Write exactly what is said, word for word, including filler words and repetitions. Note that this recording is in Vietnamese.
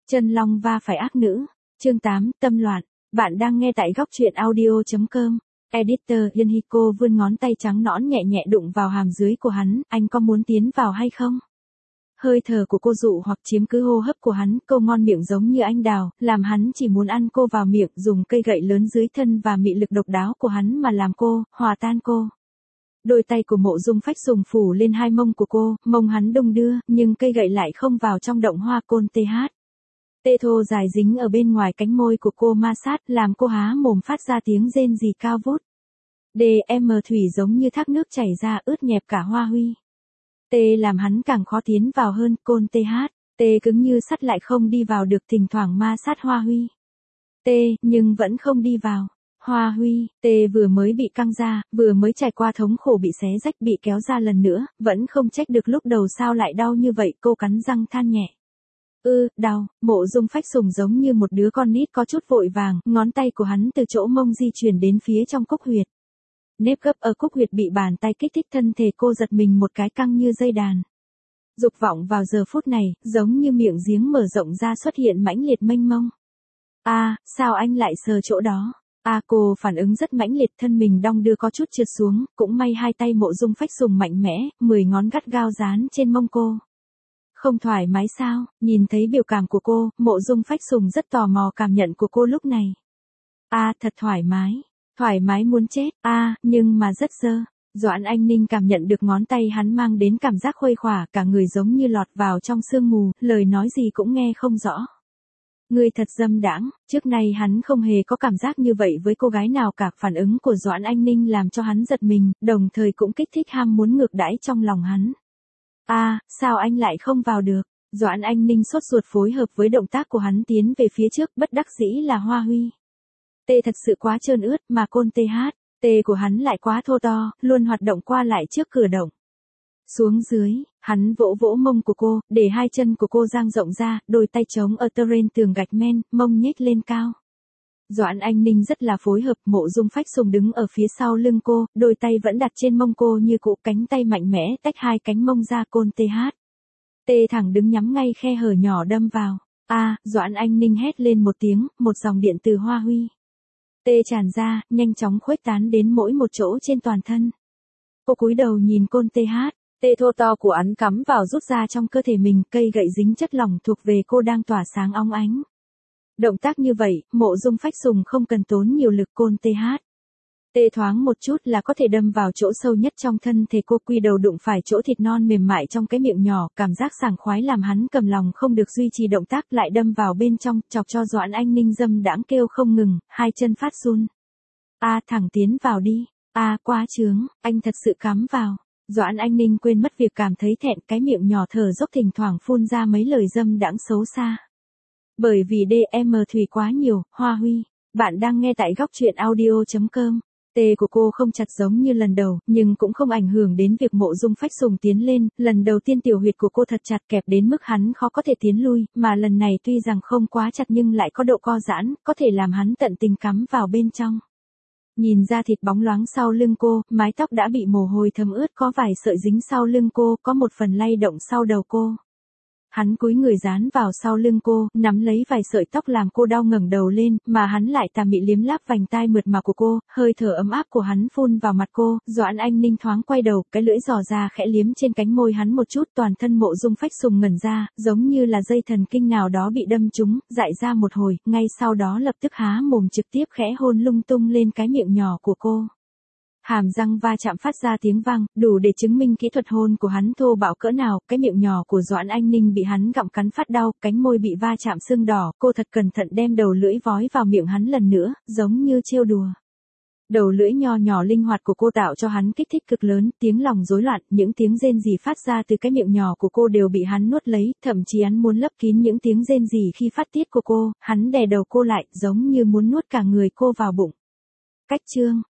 Chân long va phải ác nữ. Chương tám, tâm loạn. Bạn đang nghe tại góc truyện audio.com. Editor Yenhiko vươn ngón tay trắng nõn nhẹ nhẹ đụng vào hàm dưới của hắn, anh có muốn tiến vào hay không? Hơi thở của cô dụ hoặc chiếm cứ hô hấp của hắn, câu ngon miệng giống như anh đào, làm hắn chỉ muốn ăn cô vào miệng, dùng cây gậy lớn dưới thân và mị lực độc đáo của hắn mà làm cô, hòa tan cô. Đôi tay của Mộ Dung Phách Sùng phủ lên hai mông của cô, mông hắn đung đưa, nhưng cây gậy lại không vào trong động hoa côn tê hát. Tê thô dài dính ở bên ngoài cánh môi của cô ma sát, làm cô há mồm phát ra tiếng rên rỉ cao vút. đê em thủy giống như thác nước chảy ra ướt nhẹp cả hoa huy. Tê làm hắn càng khó tiến vào hơn, côn tê hát. Tê cứng như sắt lại không đi vào được, thỉnh thoảng ma sát hoa huy. Tê, nhưng vẫn không đi vào. Hoa huy, tê vừa mới bị căng ra, vừa mới trải qua thống khổ bị xé rách bị kéo ra lần nữa, vẫn không trách được lúc đầu sao lại đau như vậy, cô cắn răng than nhẹ. Ư, ừ, đau. Mộ Dung Phách Sùng giống như một đứa con nít có chút vội vàng, ngón tay của hắn từ chỗ mông di chuyển đến phía trong cúc huyệt. Nếp gấp ở cúc huyệt bị bàn tay kích thích, thân thể cô giật mình một cái, căng như dây đàn. Dục vọng vào giờ phút này, giống như miệng giếng mở rộng ra xuất hiện mãnh liệt mênh mông. A, à, sao anh lại sờ chỗ đó? A à, cô phản ứng rất mãnh liệt, thân mình đong đưa có chút trượt xuống, cũng may hai tay Mộ Dung Phách Sùng mạnh mẽ, mười ngón gắt gao dán trên mông cô. Không thoải mái sao? Nhìn thấy biểu cảm của cô, Mộ Dung Phách Sùng rất tò mò cảm nhận của cô lúc này. A, à, thật thoải mái. Thoải mái muốn chết. A, à, nhưng mà rất dơ. Doãn Anh Ninh cảm nhận được ngón tay hắn mang đến cảm giác khuây khỏa, cả người giống như lọt vào trong sương mù, lời nói gì cũng nghe không rõ. Người thật dâm đãng. Trước nay hắn không hề có cảm giác như vậy với cô gái nào cả. Phản ứng của Doãn Anh Ninh làm cho hắn giật mình, đồng thời cũng kích thích ham muốn ngược đãi trong lòng hắn. A, à, sao anh lại không vào được? Doãn Anh Ninh sốt ruột phối hợp với động tác của hắn tiến về phía trước, bất đắc dĩ là Hoa Huy. Tê thật sự quá trơn ướt, mà côn tê hát, tê của hắn lại quá thô to, luôn hoạt động qua lại trước cửa động. Xuống dưới, hắn vỗ vỗ mông của cô, để hai chân của cô dang rộng ra, đôi tay chống ở terrain tường gạch men, mông nhếch lên cao. Doãn Anh Ninh rất là phối hợp, Mộ Dung Phách Sùng đứng ở phía sau lưng cô, đôi tay vẫn đặt trên mông cô như cũ, cánh tay mạnh mẽ tách hai cánh mông ra, côn tê hát. Tê thẳng đứng nhắm ngay khe hở nhỏ đâm vào. A, à, Doãn Anh Ninh hét lên một tiếng, một dòng điện từ Hoa Huy. Tê tràn ra, nhanh chóng khuếch tán đến mỗi một chỗ trên toàn thân. Cô cúi đầu nhìn côn tê hát, tê thô to của hắn cắm vào rút ra trong cơ thể mình, cây gậy dính chất lỏng thuộc về cô đang tỏa sáng óng ánh. Động tác như vậy, Mộ Dung Phách Sùng không cần tốn nhiều lực, côn tê hát. Tê thoáng một chút là có thể đâm vào chỗ sâu nhất trong thân thể cô, quy đầu đụng phải chỗ thịt non mềm mại trong cái miệng nhỏ, cảm giác sảng khoái làm hắn cầm lòng không được duy trì động tác, lại đâm vào bên trong, chọc cho Doãn Anh Ninh dâm đãng kêu không ngừng, hai chân phát run. A, à, thẳng tiến vào đi. A, à, quá chướng, anh thật sự cắm vào. Doãn Anh Ninh quên mất việc cảm thấy thẹn, cái miệng nhỏ thở dốc thỉnh thoảng phun ra mấy lời dâm đãng xấu xa. Bởi vì đê em thủy quá nhiều, Hoa Huy. Bạn đang nghe tại góc truyện audio.com. Tê của cô không chặt giống như lần đầu, nhưng cũng không ảnh hưởng đến việc Mộ Dung Phách Sùng tiến lên, lần đầu tiên tiểu huyệt của cô thật chặt, kẹp đến mức hắn khó có thể tiến lui, mà lần này tuy rằng không quá chặt nhưng lại có độ co giãn, có thể làm hắn tận tình cắm vào bên trong. Nhìn ra thịt bóng loáng sau lưng cô, mái tóc đã bị mồ hôi thấm ướt, có vài sợi dính sau lưng cô, có một phần lay động sau đầu cô. Hắn cúi người dán vào sau lưng cô, nắm lấy vài sợi tóc làm cô đau ngẩng đầu lên, mà hắn lại tà mị liếm láp vành tai mượt mà của cô, hơi thở ấm áp của hắn phun vào mặt cô. Doãn Anh Ninh thoáng quay đầu, cái lưỡi giò ra khẽ liếm trên cánh môi hắn một chút, toàn thân Mộ Dung Phách Sùng ngẩn ra, giống như là dây thần kinh nào đó bị đâm trúng, dại ra một hồi, ngay sau đó lập tức há mồm trực tiếp khẽ hôn lung tung lên cái miệng nhỏ của cô. Hàm răng va chạm phát ra tiếng vang, đủ để chứng minh kỹ thuật hôn của hắn thô bạo cỡ nào. Cái miệng nhỏ của Doãn Anh Ninh bị hắn gặm cắn phát đau, cánh môi bị va chạm sưng đỏ, cô thật cẩn thận đem đầu lưỡi vói vào miệng hắn lần nữa, giống như trêu đùa. Đầu lưỡi nho nhỏ linh hoạt của cô tạo cho hắn kích thích cực lớn, tiếng lòng rối loạn, những tiếng rên rỉ phát ra từ cái miệng nhỏ của cô đều bị hắn nuốt lấy, thậm chí hắn muốn lấp kín những tiếng rên rỉ khi phát tiết của cô, hắn đè đầu cô lại, giống như muốn nuốt cả người cô vào bụng. Cách chương